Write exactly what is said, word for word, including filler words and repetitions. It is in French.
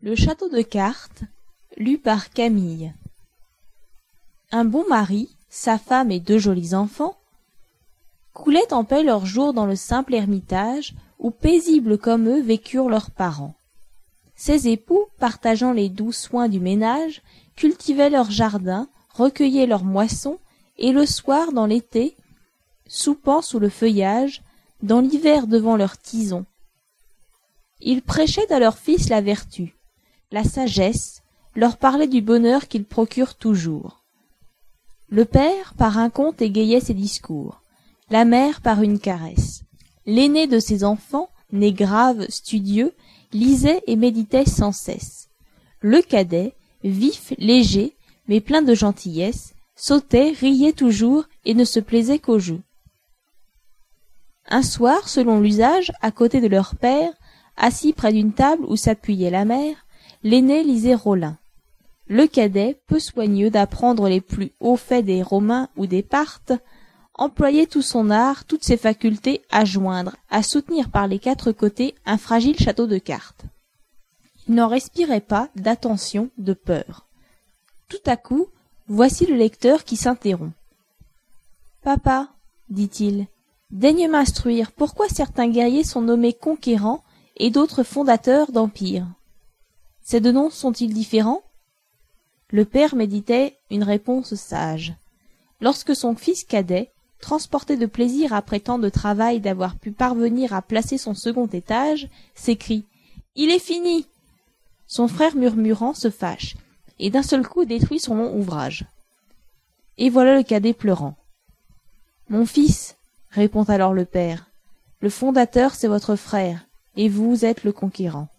Le château de cartes, lu par Camille. Un bon mari, sa femme et deux jolis enfants coulaient en paix leurs jours dans le simple ermitage où paisibles comme eux vécurent leurs parents. Ces époux, partageant les doux soins du ménage, cultivaient leur jardin, recueillaient leurs moissons, et le soir, dans l'été, soupant sous le feuillage, dans l'hiver devant leur tison, ils prêchaient à leurs fils la vertu, la sagesse, leur parlaient du bonheur qu'ils procurent toujours. Le père, par un conte, égayait ses discours, la mère par une caresse. L'aîné de ses enfants, né grave, studieux, lisait et méditait sans cesse. Le cadet, vif, léger, mais plein de gentillesse, sautait, riait toujours et ne se plaisait qu'au jeu. Un soir, selon l'usage, à côté de leur père, assis près d'une table où s'appuyait la mère, l'aîné lisait Rollin. Le cadet, peu soigneux d'apprendre les plus hauts faits des Romains ou des Parthes, employait tout son art, toutes ses facultés à joindre, à soutenir par les quatre côtés un fragile château de cartes. Il n'en respirait pas d'attention, de peur. Tout à coup, voici le lecteur qui s'interrompt. « Papa, dit-il, daigne m'instruire pourquoi certains guerriers sont nommés conquérants et d'autres fondateurs d'empires. Ces deux noms sont-ils différents ?» Le père méditait une réponse sage. Lorsque son fils cadet, transporté de plaisir après tant de travail d'avoir pu parvenir à placer son second étage, s'écrie « Il est fini !» Son frère murmurant se fâche, et d'un seul coup détruit son long ouvrage. Et voilà le cadet pleurant. « Mon fils, répond alors le père, le fondateur c'est votre frère, et vous êtes le conquérant.